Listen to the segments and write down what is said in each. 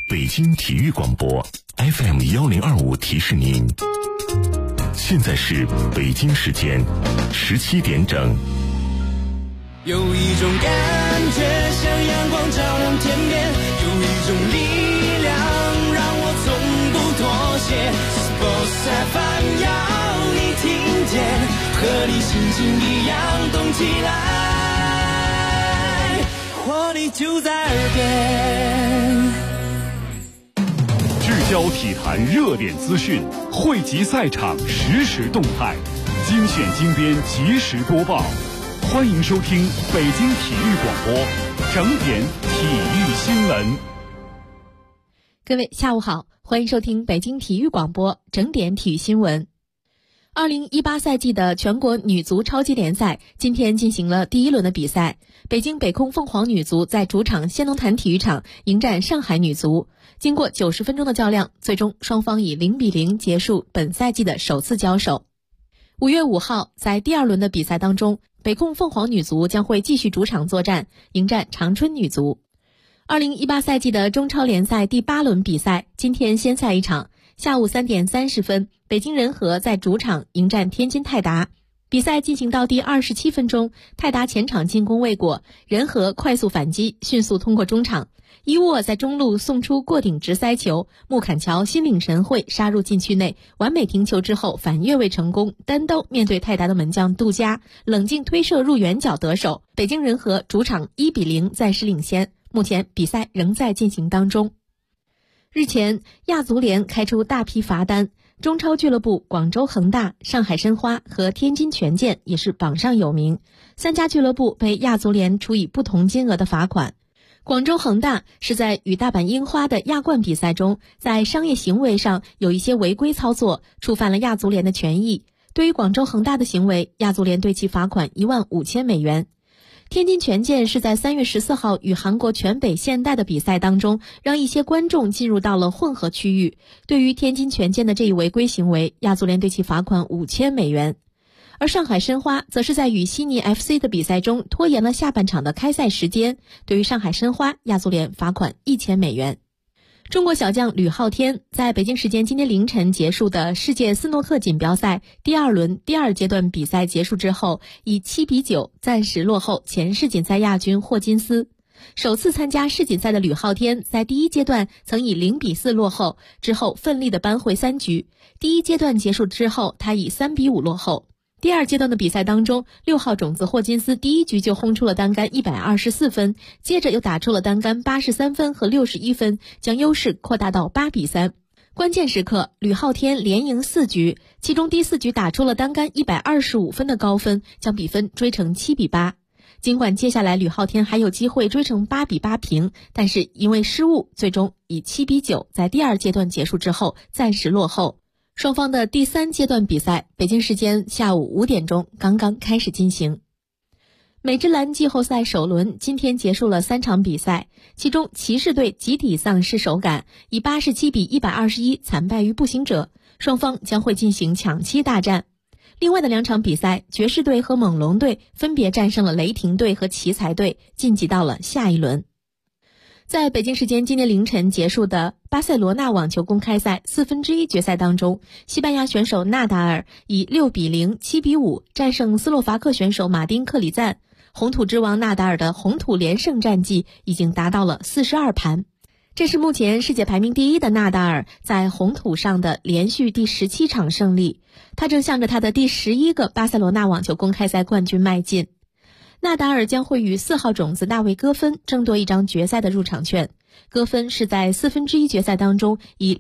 北京体育广播 FM1025提示您，现在是北京时间17点整。 有一种感觉像阳光照亮天边，有一种力量让我从不妥协。Sports FM 要你听见，和你心情一样动起来，活力就在耳边。 聚焦体坛热点资讯，汇集赛场实时动态，精选精编及时播报。欢迎收听北京体育广播整点体育新闻。 各位下午好，欢迎收听北京体育广播整点体育新闻。2018赛季的全国女足超级联赛今天进行了第一轮的比赛，北京北控凤凰女足在主场先农坛体育场迎战上海女足。经过90分钟的较量，最终双方以0-0结束本赛季的首次交手。5月5号，在第二轮的比赛当中，北控凤凰女足将会继续主场作战，迎战长春女足。2018赛季的中超联赛第8轮比赛今天先赛一场，下午3点30分，北京人和在主场迎战天津泰达。比赛进行到第27分钟，泰达前场进攻未果，人和快速反击，迅速通过中场。伊沃在中路送出过顶直塞球，穆坎乔心领神会杀入禁区内，完美停球之后反越位成功，单刀面对泰达的门将杜佳，冷静推射入远角得手。北京人和主场1-0暂时领先，目前比赛仍在进行当中。日前，亚足联开出大批罚单，中超俱乐部广州恒大、上海申花和天津权健也是榜上有名，3家俱乐部被亚足联处以不同金额的罚款。广州恒大是在与大阪樱花的亚冠比赛中，在商业行为上有一些违规操作，触犯了亚足联的权益。对于广州恒大的行为，亚足联对其罚款15000美元。天津权健是在3月14号与韩国全北现代的比赛当中，让一些观众进入到了混合区域。对于天津权健的这一违规行为，亚足联对其罚款5000美元。而上海申花则是在与悉尼 FC 的比赛中拖延了下半场的开赛时间，对于上海申花，亚足联罚款1000美元。中国小将吕昊天在北京时间今天凌晨结束的世界斯诺克锦标赛第二轮第二阶段比赛结束之后，以7-9暂时落后前世锦赛亚军霍金斯。首次参加世锦赛的吕昊天在第一阶段曾以0-4落后，之后奋力的扳回3局。第一阶段结束之后，他以3-5落后。第二阶段的比赛当中，6号种子霍金斯第一局就轰出了单杆124分，接着又打出了单杆83分和61分，将优势扩大到8-3。关键时刻，吕昊天连赢4局，其中第4局打出了单杆125分的高分，将比分追成7-8。尽管接下来吕昊天还有机会追成8-8平，但是因为失误，最终以7-9在第二阶段结束之后暂时落后。双方的第3阶段比赛，北京时间下午5点钟刚刚开始进行。美职篮季后赛首轮今天结束了3场比赛，其中骑士队集体丧失手感，以87-121惨败于步行者，双方将会进行抢七大战。另外的2场比赛，爵士队和猛龙队分别战胜了雷霆队和奇才队，晋级到了下一轮。在北京时间今天凌晨结束的巴塞罗那网球公开赛1/4决赛当中，西班牙选手纳达尔以6-0、7-5战胜斯洛伐克选手马丁克里赞，红土之王纳达尔的红土连胜战绩已经达到了42盘。这是目前世界排名第1的纳达尔在红土上的连续第17场胜利，他正向着他的第11个巴塞罗那网球公开赛冠军迈进。纳达尔将会与4号种子大卫戈芬争夺一张决赛的入场券。戈芬是在1/4决赛当中以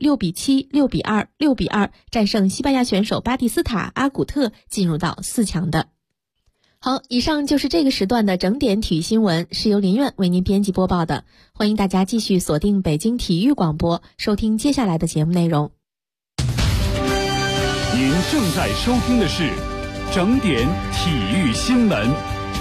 6-7、6-2、6-2战胜西班牙选手巴蒂斯塔·阿古特进入到4强的。好，以上就是这个时段的整点体育新闻，是由林苑为您编辑播报的。欢迎大家继续锁定北京体育广播，收听接下来的节目内容。 您正在收听的是整点体育新闻。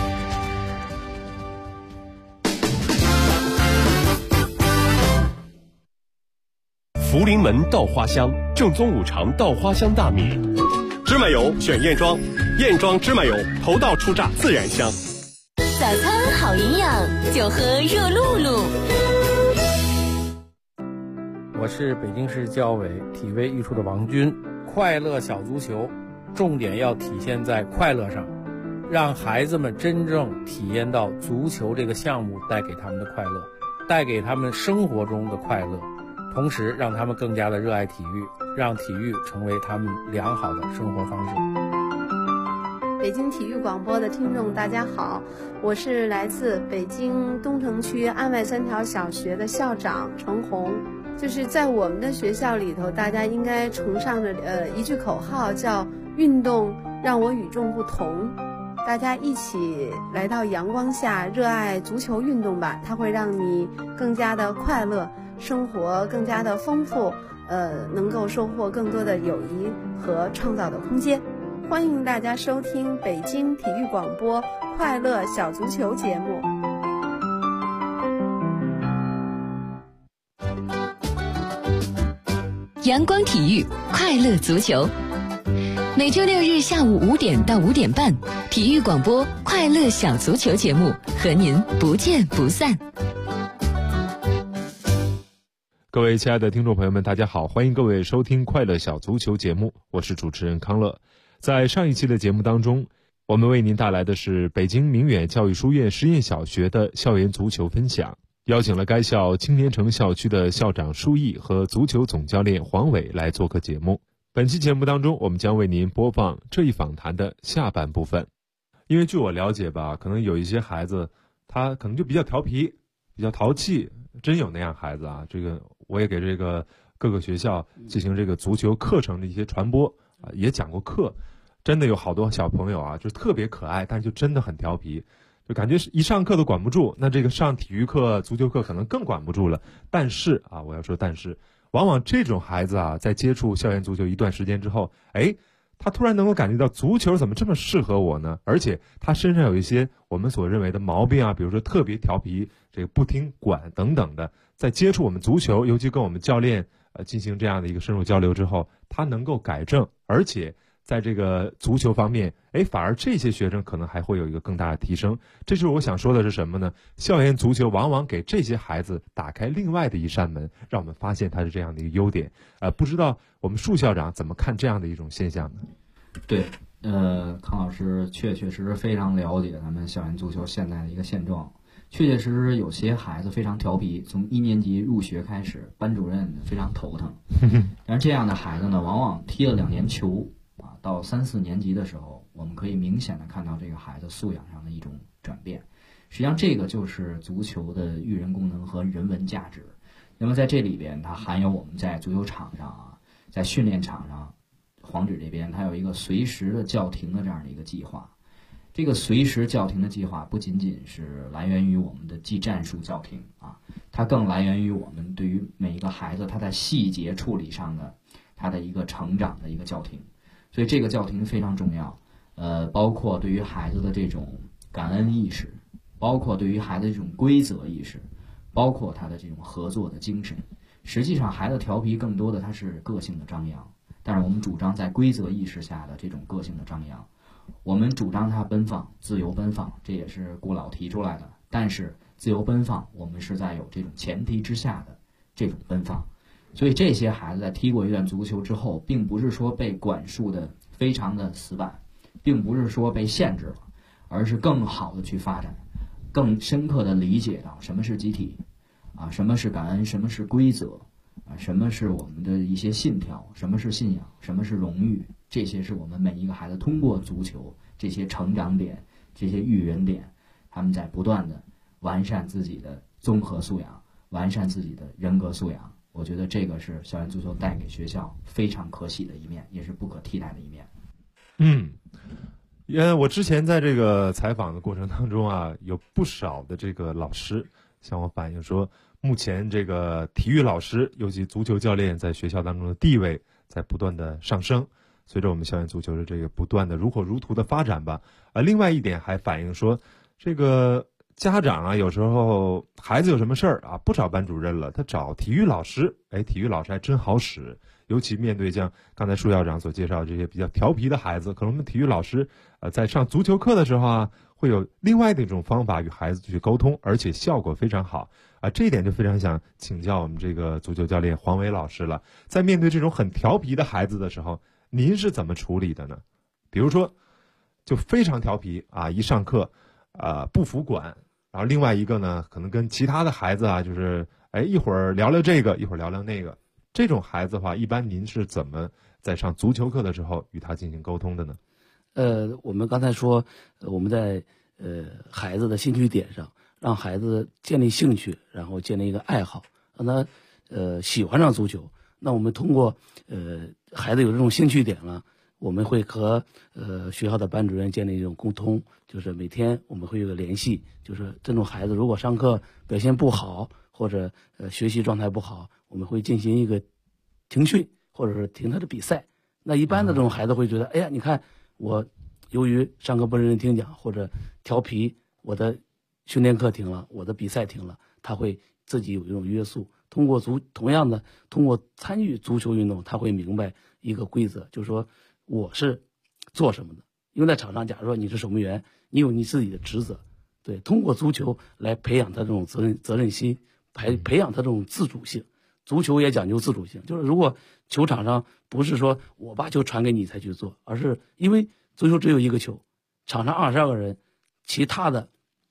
福临门稻花香，正宗五常稻花香大米。芝麻油选燕庄，燕庄芝麻油，头道出榨自然香。 早餐好营养，就喝热露露。 我是北京市教委体卫艺术的王军。快乐小足球重点要体现在快乐上，让孩子们真正体验到足球这个项目带给他们的快乐，带给他们生活中的快乐，同时让他们更加的热爱体育，让体育成为他们良好的生活方式。 北京体育广播的听众大家好，我是来自北京东城区安外3条小学的校长程红。就是在我们的学校里头，大家应该崇尚着一句口号，叫运动让我与众不同。大家一起来到阳光下，热爱足球运动吧，它会让你更加的快乐，生活更加的丰富，能够收获更多的友谊和创造的空间。欢迎大家收听北京体育广播快乐小足球节目。 阳光体育快乐足球，每周6日下午5点到5点半，体育广播快乐小足球节目和您不见不散。 各位亲爱的听众朋友们，大家好，欢迎各位收听快乐小足球节目，我是主持人康乐。在上一期的节目当中，我们为您带来的是北京明远教育书院实验小学的校园足球分享，邀请了该校青年城校区的校长舒毅和足球总教练黄伟来做客节目。本期节目当中，我们将为您播放这一访谈的下半部分。因为据我了解吧，可能有一些孩子他可能就比较调皮，比较淘气，真有那样孩子啊。这个我也给这个各个学校进行这个足球课程的一些传播啊，也讲过课。真的有好多小朋友啊，就特别可爱，但就真的很调皮，就感觉是一上课都管不住。那这个上体育课、足球课可能更管不住了。但是啊，我要说但是，往往这种孩子啊，在接触校园足球一段时间之后，他突然能够感觉到足球怎么这么适合我呢？而且他身上有一些我们所认为的毛病啊，比如说特别调皮、这个不听管等等的，在接触我们足球，尤其跟我们教练进行这样的一个深入交流之后，他能够改正，而且在这个足球方面，反而这些学生可能还会有一个更大的提升。这就是我想说的是什么呢？校园足球往往给这些孩子打开另外的一扇门，让我们发现它是这样的一个优点。不知道我们舒校长怎么看这样的一种现象呢？ 对，康老师确实非常了解咱们校园足球现在的一个现状。确实有些孩子非常调皮，从1年级入学开始，班主任非常头疼。但是这样的孩子呢，往往踢了2年球。到3、4年级的时候，我们可以明显的看到这个孩子素养上的一种转变。实际上这个就是足球的育人功能和人文价值。那么在这里边，它含有我们在足球场上啊，在训练场上，黄指这边它有一个随时的叫停的这样的一个计划。这个随时叫停的计划不仅仅是来源于我们的技战术叫停啊，它更来源于我们对于每一个孩子他在细节处理上的他的一个成长的一个叫停。所以这个叫停非常重要，包括对于孩子的这种感恩意识，包括对于孩子这种规则意识，包括他的这种合作的精神。实际上孩子调皮更多的他是个性的张扬，但是我们主张在规则意识下的这种个性的张扬，我们主张他奔放，自由奔放，这也是顾老提出来的。但是自由奔放我们是在有这种前提之下的这种奔放。所以这些孩子在踢过一段足球之后，并不是说被管束的非常的死板，并不是说被限制了，而是更好的去发展，更深刻的理解到什么是集体啊，什么是感恩，什么是规则啊，什么是我们的一些信条，什么是信仰，什么是荣誉。这些是我们每一个孩子通过足球这些成长点，这些育人点，他们在不断的完善自己的综合素养，完善自己的人格素养。我觉得这个是校园足球带给学校非常可喜的一面，也是不可替代的一面。 我之前在这个采访的过程当中啊，有不少的这个老师向我反映说，目前这个体育老师，尤其足球教练在学校当中的地位在不断的上升，随着我们校园足球的这个不断的如火如荼的发展吧。另外一点还反映说，这个家长啊，有时候孩子有什么事儿啊，不找班主任了，他找体育老师。体育老师还真好使，尤其面对像刚才舒校长所介绍这些比较调皮的孩子，可能我们体育老师在上足球课的时候啊， 会有另外的一种方法与孩子去沟通，而且效果非常好啊。这一点就非常想请教我们这个足球教练黄伟老师了。在面对这种很调皮的孩子的时候，您是怎么处理的呢？比如说就非常调皮啊，一上课不服管，然后另外一个呢可能跟其他的孩子啊就是一会儿聊聊这个，一会儿聊聊那个，这种孩子的话一般您是怎么在上足球课的时候与他进行沟通的呢？ 我们刚才说我们在孩子的兴趣点上让孩子建立兴趣，然后建立一个爱好，让他喜欢上足球。那我们通过孩子有这种兴趣点了，我们会和学校的班主任建立一种沟通，就是每天我们会有个联系，就是这种孩子如果上课表现不好或者学习状态不好，我们会进行一个停训或者是停他的比赛。那一般的这种孩子会觉得，哎呀，你看我由于上课不认真听讲或者调皮，我的训练课停了，我的比赛停了，他会自己有一种约束。同样的通过参与足球运动，他会明白一个规则，就是说我是做什么的。因为在场上，假如说你是守门员，你有你自己的职责，对，通过足球来培养他这种责任心，培养他这种自主性。足球也讲究自主性，就是如果球场上不是说我把球传给你才去做，而是因为足球只有一个球，场上22个人，其他的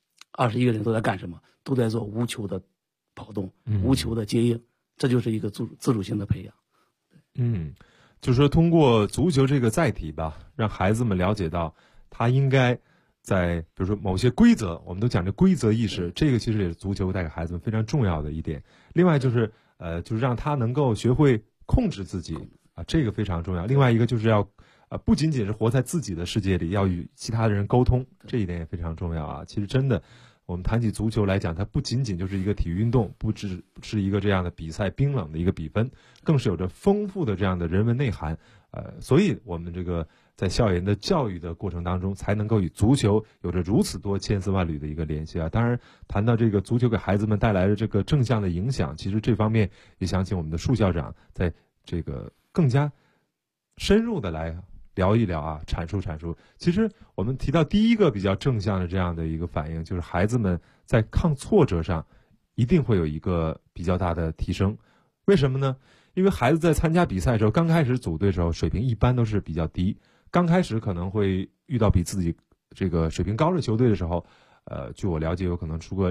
21个人都在干什么？都在做无球的跑动，无球的接应，这就是一个自主性的培养。 就是说通过足球这个载体吧，让孩子们了解到他应该在比如说某些规则，我们都讲这规则意识，这个其实也是足球带给孩子们非常重要的一点。另外就是就是让他能够学会控制自己啊，这个非常重要。另外一个就是要不仅仅是活在自己的世界里，要与其他的人沟通，这一点也非常重要啊。其实真的我们谈起足球来讲，它不仅仅就是一个体育运动，不只是一个这样的比赛冰冷的一个比分，更是有着丰富的这样的人文内涵。所以我们这个在校园的教育的过程当中，才能够与足球有着如此多千丝万缕的一个联系啊。当然，谈到这个足球给孩子们带来的这个正向的影响，其实这方面也想请我们的束校长在这个更加深入的来聊一聊啊，阐述。其实我们提到第一个比较正向的这样的一个反应，就是孩子们在抗挫折上一定会有一个比较大的提升。为什么呢？因为孩子在参加比赛的时候，刚开始组队的时候水平一般都是比较低，刚开始可能会遇到比自己这个水平高的球队的时候，据我了解有可能输个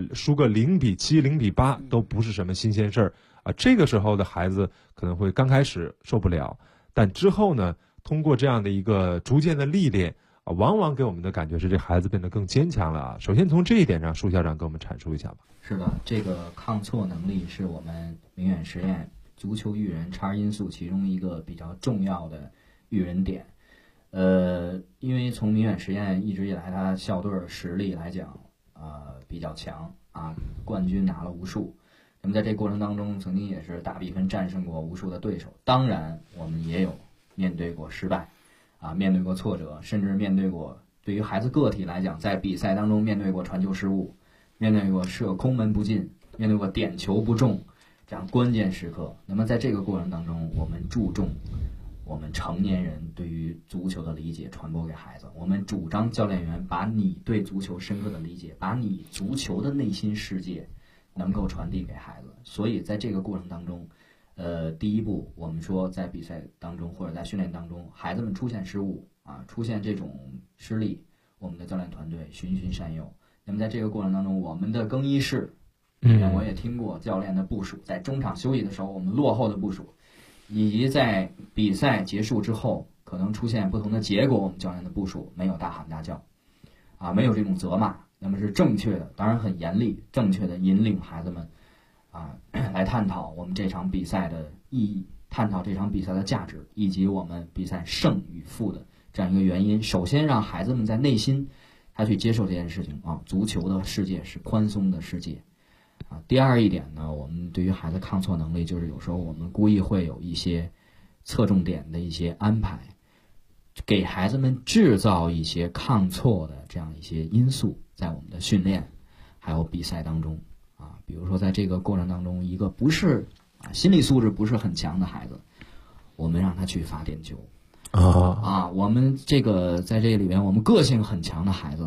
0-7、0-8都不是什么新鲜事儿啊。这个时候的孩子可能会刚开始受不了，但之后呢，通过这样的一个逐渐的历练啊，往往给我们的感觉是这孩子变得更坚强了啊。首先从这一点上，束校长给我们阐述一下吧。 是的，这个抗挫能力是我们明远实验足球育人12因素其中一个比较重要的育人点。因为从明远实验一直以来，他校队实力来讲，比较强啊，冠军拿了无数。那么在这个过程当中，曾经也是大比分战胜过无数的对手。当然，我们也有面对过失败，啊，面对过挫折，甚至面对过对于孩子个体来讲，在比赛当中面对过传球失误，面对过射空门不进，面对过点球不中这样关键时刻。那么在这个过程当中，我们注重我们成年人对于足球的理解传播给孩子，我们主张教练员把你对足球深刻的理解，把你足球的内心世界能够传递给孩子。所以在这个过程当中，第一步我们说在比赛当中或者在训练当中，孩子们出现失误啊，出现这种失利，我们的教练团队循循善诱。那么在这个过程当中，我们的更衣室我也听过教练的部署，在中场休息的时候我们落后的部署，以及在比赛结束之后可能出现不同的结果，我们教练的部署没有大喊大叫啊，没有这种责骂，那么是正确的，当然很严厉，正确的引领孩子们啊来探讨我们这场比赛的意义，探讨这场比赛的价值，以及我们比赛胜与负的这样一个原因。首先让孩子们在内心他去接受这件事情啊，足球的世界是宽松的世界啊。第二一点呢，我们对于孩子抗挫能力，就是有时候我们故意会有一些侧重点的一些安排，给孩子们制造一些抗挫的这样一些因素，在我们的训练还有比赛当中啊。比如说在这个过程当中，一个不是心理素质不是很强的孩子，我们让他去罚点球啊，我们这个在这里面，我们个性很强的孩子，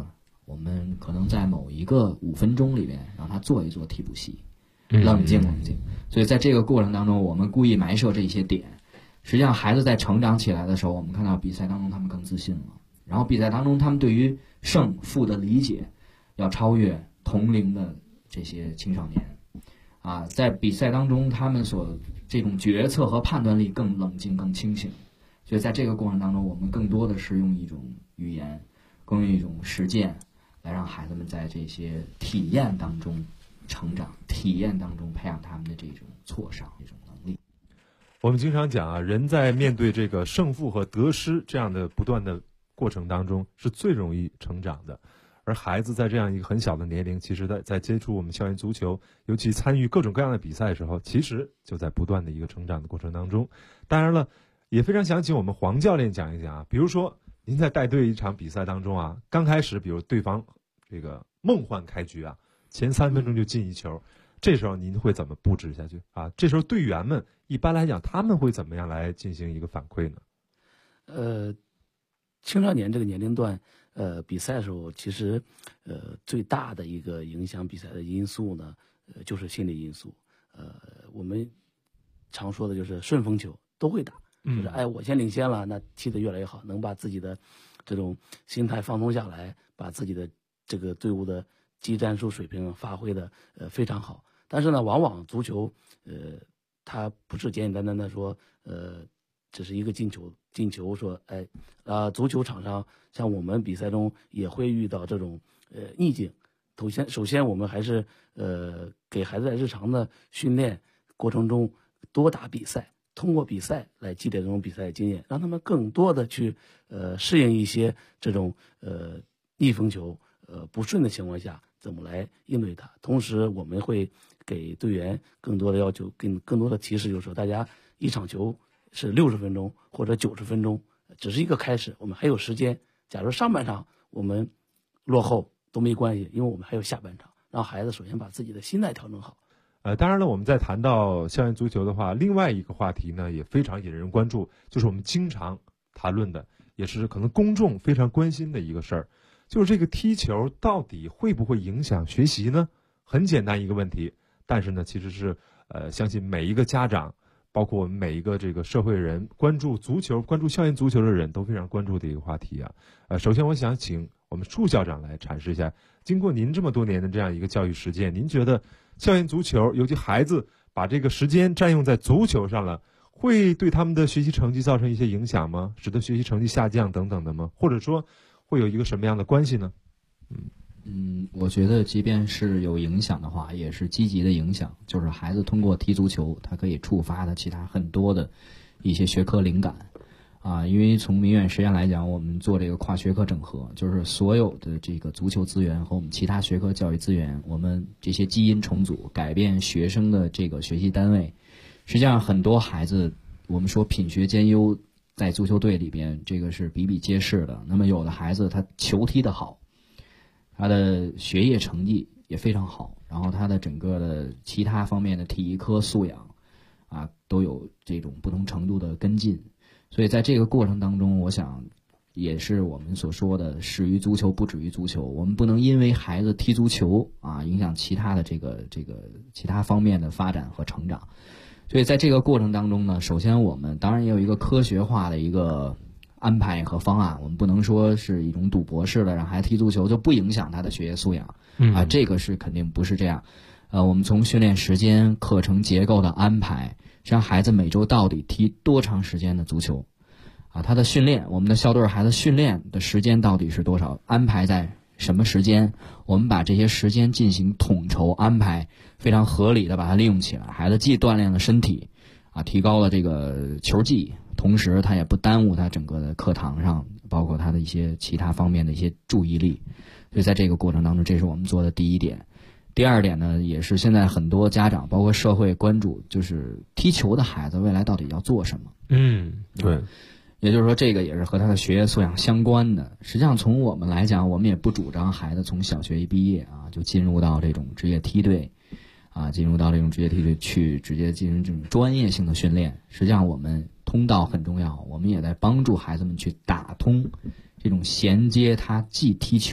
我们可能在某一个5分钟里面让他做一做替补席，冷静。所以在这个过程当中，我们故意埋设这些点。实际上，孩子在成长起来的时候，我们看到比赛当中他们更自信了。然后比赛当中，他们对于胜负的理解要超越同龄的这些青少年。在比赛当中，他们这种决策和判断力更冷静、更清醒。所以在这个过程当中，我们更多的是用一种语言，更用一种实践，来让孩子们在这些体验当中成长，体验当中培养他们的这种挫伤、这种能力。 我们经常讲啊，人在面对这个胜负和得失这样的不断的过程当中，是最容易成长的。而孩子在这样一个很小的年龄，其实在接触我们校园足球，尤其参与各种各样的比赛的时候，其实就在不断的一个成长的过程当中。当然了，也非常想请我们黄教练讲一讲啊，比如说您在带队一场比赛当中啊，刚开始比如对方这个梦幻开局啊，前3分钟就进一球，这时候您会怎么布置下去啊？这时候队员们一般来讲他们会怎么样来进行一个反馈呢？ 青少年这个年龄段，比赛的时候，其实，最大的一个影响比赛的因素呢，就是心理因素。我们常说的就是顺风球都会打，就是我先领先了，那踢得越来越好，能把自己的这种心态放松下来，把自己的这个队伍的技战术水平发挥的非常好。但是呢，往往足球，它不是简简单单的说，只是一个进球说，足球场上像我们比赛中也会遇到这种逆境。首先我们还是给孩子在日常的训练过程中多打比赛，通过比赛来积累这种比赛经验，让他们更多的去适应一些这种逆风球不顺的情况下怎么来应对它。同时我们会给队员更多的要求，更多的提示，就是说大家一场球是60分钟或者90分钟，只是一个开始，我们还有时间。假如上半场我们落后都没关系，因为我们还有下半场，让孩子首先把自己的心态调整好。 当然了，我们在谈到校园足球的话，另外一个话题呢也非常引人关注，就是我们经常谈论的，也是可能公众非常关心的一个事儿，就是这个踢球到底会不会影响学习呢？很简单一个问题，但是呢，其实是相信每一个家长，包括我们每一个这个社会人，关注足球、关注校园足球的人都非常关注的一个话题啊。首先我想请我们祝校长来阐释一下，经过您这么多年的这样一个教育实践，您觉得校园足球，尤其孩子把这个时间占用在足球上了，会对他们的学习成绩造成一些影响吗？使得学习成绩下降等等的吗？或者说会有一个什么样的关系呢？ 我觉得即便是有影响的话，也是积极的影响，就是孩子通过踢足球，他可以触发的其他很多的一些学科灵感因为从民院实验来讲，我们做这个跨学科整合，就是所有的这个足球资源和我们其他学科教育资源，我们这些基因重组，改变学生的这个学习单位。实际上很多孩子，我们说品学兼优，在足球队里边这个是比比皆是的。那么有的孩子他球踢得好，他的学业成绩也非常好，然后他的整个的其他方面的体育科素养都有这种不同程度的跟进。所以在这个过程当中，我想也是我们所说的始于足球不止于足球，我们不能因为孩子踢足球影响其他的这个其他方面的发展和成长。所以在这个过程当中呢，首先我们当然也有一个科学化的一个安排和方案，我们不能说是一种赌博式的让孩子踢足球就不影响他的学业素养这个是肯定不是这样。我们从训练时间、课程结构的安排，让孩子每周到底踢多长时间的足球他的训练，我们的校队孩子训练的时间到底是多少，安排在什么时间，我们把这些时间进行统筹安排，非常合理的把它利用起来。孩子既锻炼了身体提高了这个球技，同时他也不耽误他整个的课堂上包括他的一些其他方面的一些注意力。所以在这个过程当中，这是我们做的第一点。第二点呢，也是现在很多家长包括社会关注，就是踢球的孩子未来到底要做什么。 对， 也就是说这个也是和他的学业素养相关的。实际上从我们来讲，我们也不主张孩子从小学一毕业就进入到这种职业梯队进入到这种职业梯队去直接进行这种专业性的训练。实际上我们通道很重要，我们也在帮助孩子们去打通这种衔接他既踢球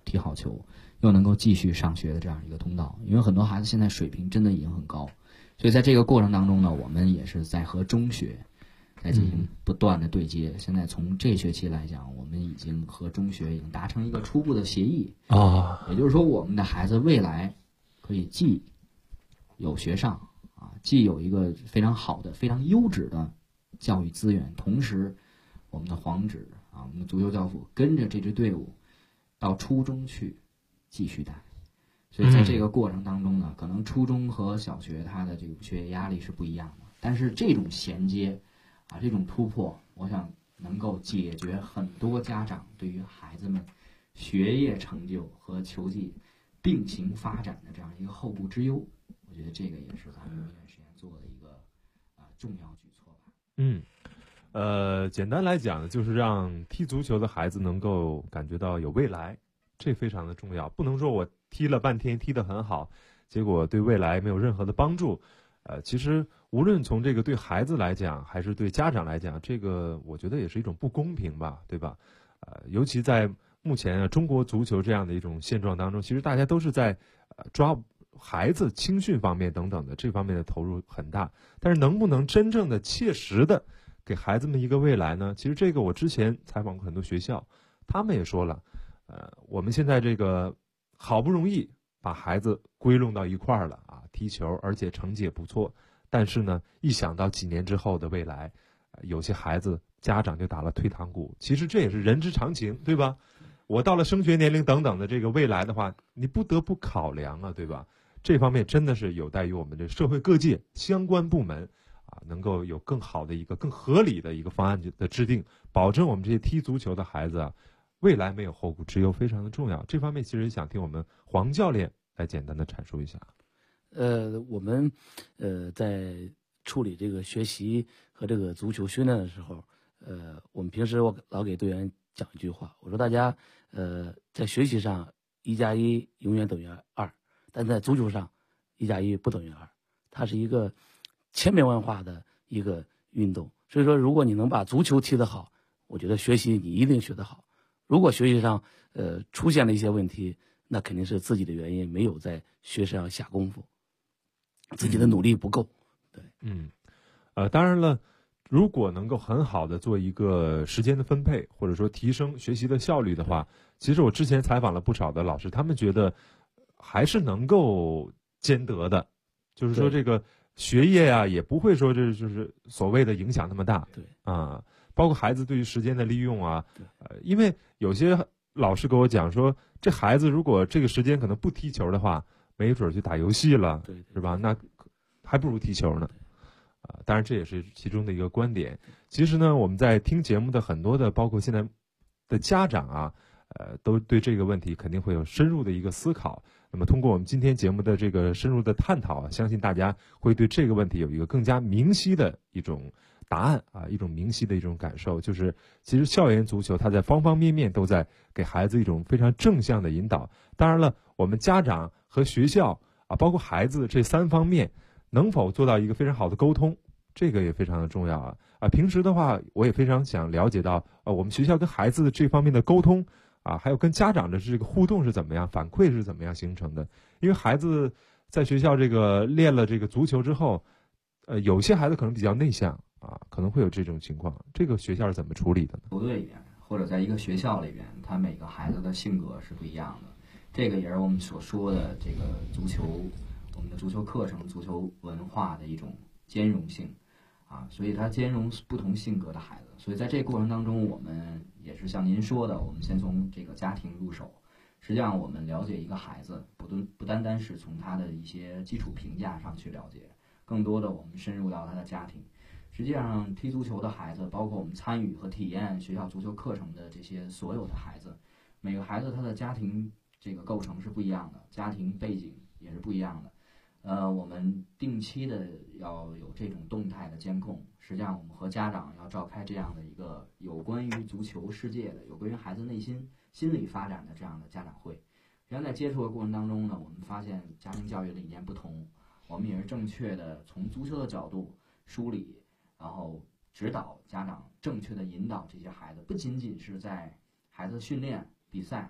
踢好球，又能够继续上学的这样一个通道。因为很多孩子现在水平真的已经很高，所以在这个过程当中呢，我们也是在和中学在进行不断的对接。现在从这学期来讲，我们已经和中学已经达成一个初步的协议啊， 也就是说，我们的孩子未来可以既有学上啊，既有一个非常好的、非常优质的教育资源，同时我们的皇旨啊，我们的足球教父跟着这支队伍到初中去继续带。所以在这个过程当中呢，可能初中和小学它的这个学业压力是不一样的，但是这种衔接啊，这种突破，我想能够解决很多家长对于孩子们学业成就和球技并行发展的这样一个后顾之忧。我觉得这个也是咱们民院实验做的一个重要举措吧。 简单来讲，就是让踢足球的孩子能够感觉到有未来，这非常的重要。不能说我踢了半天踢得很好，结果对未来没有任何的帮助。其实无论从这个对孩子来讲，还是对家长来讲，这个我觉得也是一种不公平吧，对吧？尤其在目前中国足球这样的一种现状当中，其实大家都是在抓孩子青训方面等等的这方面的投入很大，但是能不能真正的切实的给孩子们一个未来呢？其实这个我之前采访过很多学校，他们也说了，我们现在这个好不容易把孩子归拢到一块儿了啊，踢球，而且成绩也不错，但是呢，一想到几年之后的未来，有些孩子家长就打了退堂鼓。其实这也是人之常情，对吧？我到了升学年龄等等的这个未来的话，你不得不考量啊，对吧？这方面真的是有待于我们这社会各界相关部门啊，能够有更好的一个更合理的一个方案的制定，保证我们这些踢足球的孩子啊，未来没有后顾之忧，非常的重要。这方面其实想听我们黄教练来简单的阐述一下。 我们在处理这个学习和这个足球训练的时候，我们平时我老给队员讲一句话，我说大家在学习上1+1永远等于2，但在足球上1+1不等于2，它是一个千变万化的一个运动。所以说，如果你能把足球踢得好，我觉得学习你一定学得好。如果学习上出现了一些问题，那肯定是自己的原因，没有在学习上下功夫，自己的努力不够。对， 当然了，如果能够很好的做一个时间的分配，或者说提升学习的效率的话，其实我之前采访了不少的老师，他们觉得还是能够兼得的，就是说这个学业啊，也不会说这就是所谓的影响那么大。 对啊，包括孩子对于时间的利用啊，因为有些老师跟我讲说，这孩子如果这个时间可能不踢球的话，没准去打游戏了， 对， 是吧？那还不如踢球呢。当然这也是其中的一个观点。其实呢，我们在听节目的很多的，包括现在的家长啊，都对这个问题肯定会有深入的一个思考。那么通过我们今天节目的这个深入的探讨啊，相信大家会对这个问题有一个更加明晰的一种答案啊，一种明晰的一种感受，就是其实校园足球它在方方面面都在给孩子一种非常正向的引导。当然了，我们家长和学校啊，包括孩子这3方面能否做到一个非常好的沟通，这个也非常的重要啊。平时的话，我也非常想了解到我们学校跟孩子这方面的沟通啊，还有跟家长的这个互动是怎么样，反馈是怎么样形成的。因为孩子在学校这个练了这个足球之后，有些孩子可能比较内向啊，可能会有这种情况，这个学校是怎么处理的呢？ 球队里边或者在一个学校里边，他每个孩子的性格是不一样的，这个也是我们所说的这个足球，我们的足球课程、足球文化的一种兼容性啊，所以它兼容不同性格的孩子。所以在这个过程当中，我们也是像您说的，我们先从这个家庭入手。实际上，我们了解一个孩子，不单单是从他的一些基础评价上去了解，更多的我们深入到他的家庭。实际上，踢足球的孩子，包括我们参与和体验学校足球课程的这些所有的孩子，每个孩子他的家庭这个构成是不一样的，家庭背景也是不一样的。我们定期的要有这种动态的监控。实际上，我们和家长要召开这样的一个有关于足球世界的、有关于孩子内心心理发展的这样的家长会。实际上，在接触的过程当中呢，我们发现家庭教育理念不同，我们也是正确的从足球的角度梳理，然后指导家长正确的引导这些孩子，不仅仅是在孩子训练、比赛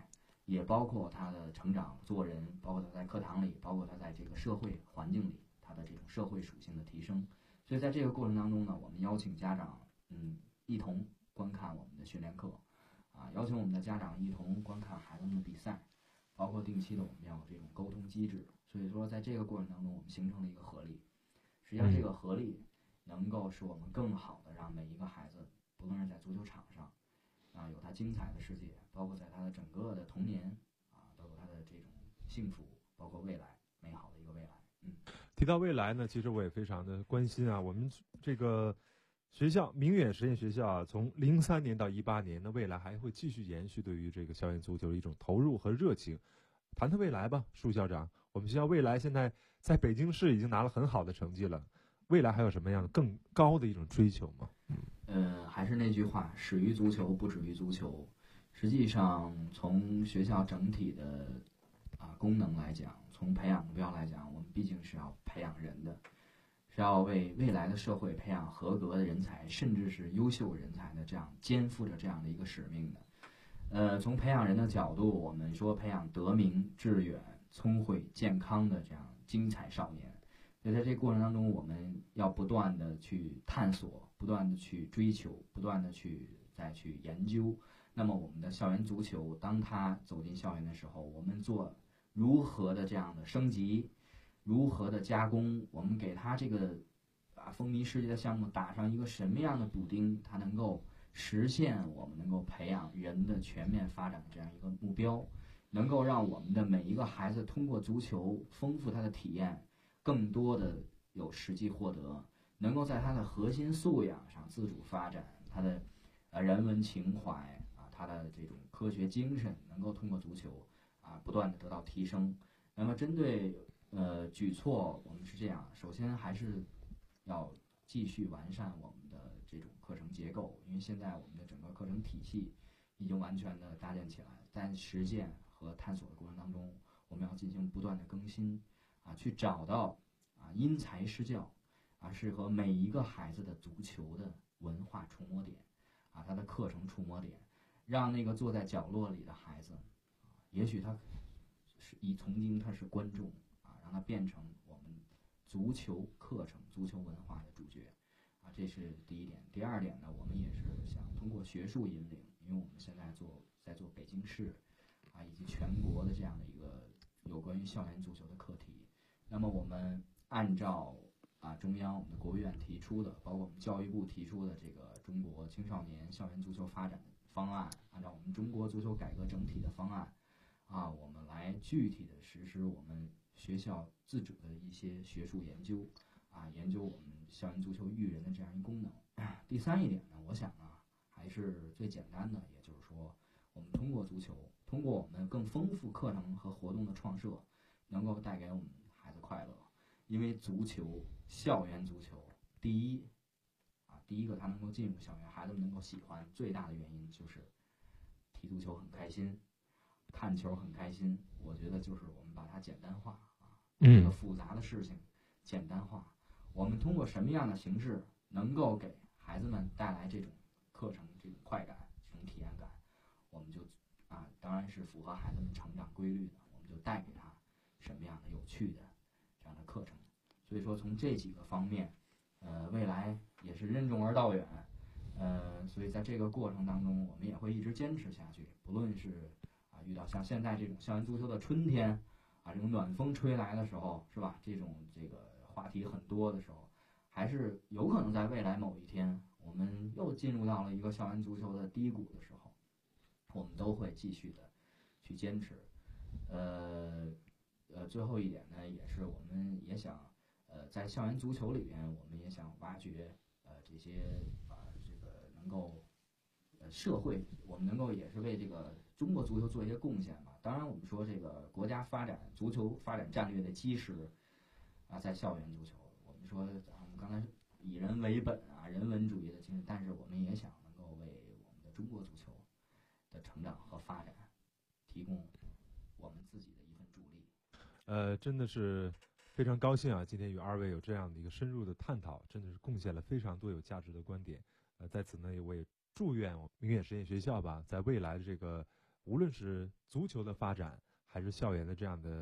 也包括他的成长做人，包括他在课堂里，包括他在这个社会环境里，他的这种社会属性的提升。所以在这个过程当中呢，我们邀请家长一同观看我们的训练课，邀请我们的家长一同观看孩子们的比赛，包括定期的我们要有这种沟通机制。所以说在这个过程当中，我们形成了一个合力。实际上这个合力能够使我们更好的让每一个孩子，不论是在足球场上有他精彩的世界，包括在他的整个的童年都有他的这种幸福，包括未来美好的一个未来。 提到未来呢，其实我也非常的关心我们这个学校明远实验学校从03年到18年，那未来还会继续延续对于这个校园足球的一种投入和热情。谈谈未来吧，舒校长，我们学校未来现在在北京市已经拿了很好的成绩了，未来还有什么样的更高的一种追求吗？ 还是那句话，始于足球，不止于足球。实际上，从学校整体的功能来讲，从培养目标来讲，我们毕竟是要培养人的，是要为未来的社会培养合格的人才，甚至是优秀人才的，这样肩负着这样的一个使命的。从培养人的角度，我们说培养德明、致远、聪慧、健康的这样精彩少年。所以在这个过程当中，我们要不断的去探索，不断的去追求，不断的再去研究。那么我们的校园足球，当他走进校园的时候，我们做如何的这样的升级，如何的加工，我们给他这个风靡世界的项目打上一个什么样的补丁，他能够实现我们能够培养人的全面发展的这样一个目标，能够让我们的每一个孩子通过足球丰富他的体验，更多的有实际获得，能够在他的核心素养上自主发展，他的人文情怀他的这种科学精神能够通过足球不断的得到提升。那么针对举措，我们是这样，首先还是要继续完善我们的这种课程结构，因为现在我们的整个课程体系已经完全的搭建起来，在实践和探索的过程当中，我们要进行不断的更新去找到因材施教适合每一个孩子的足球的文化触摸点他的课程触摸点，让那个坐在角落里的孩子也许他是曾经他是观众让他变成我们足球课程、足球文化的主角这是第一点。第二点呢，我们也是想通过学术引领，因为我们现在在做北京市以及全国的这样的一个有关于校园足球的课题。那么我们按照中央我们的国务院提出的，包括我们教育部提出的这个中国青少年校园足球发展的方案，按照我们中国足球改革整体的方案我们来具体的实施我们学校自主的一些学术研究研究我们校园足球育人的这样一功能。第三一点呢，我想还是最简单的，也就是说我们通过足球，通过我们更丰富课程和活动的创设，能够带给我们孩子快乐。因为足球，校园足球，第一个他能够进入校园，孩子们能够喜欢，最大的原因就是踢足球很开心，看球很开心。我觉得就是我们把它简单化这个复杂的事情简单化。我们通过什么样的形式能够给孩子们带来这种课程、这种快感、这种体验感，我们就当然是符合孩子们成长规律的，我们就带给他什么样的有趣的这样的课程。所以说从这几个方面未来也是任重而道远所以在这个过程当中，我们也会一直坚持下去。不论是遇到像现在这种校园足球的春天这种暖风吹来的时候，是吧？这种这个话题很多的时候，还是有可能在未来某一天，我们又进入到了一个校园足球的低谷的时候，我们都会继续的去坚持。最后一点呢，也是我们也想在校园足球里边，我们也想挖掘这些这个能够社会，我们能够也是为这个中国足球做一些贡献吧。当然，我们说这个国家发展足球发展战略的基石在校园足球。我们说我们刚才以人为本人文主义的精神，但是我们也想能够为我们的中国足球的成长和发展提供我们自己的一份助力。 真的是非常高兴今天与二位有这样的一个深入的探讨，真的是贡献了非常多有价值的观点。在此呢，我也祝愿明远实验学校吧，在未来的这个无论是足球的发展，还是校园的这样的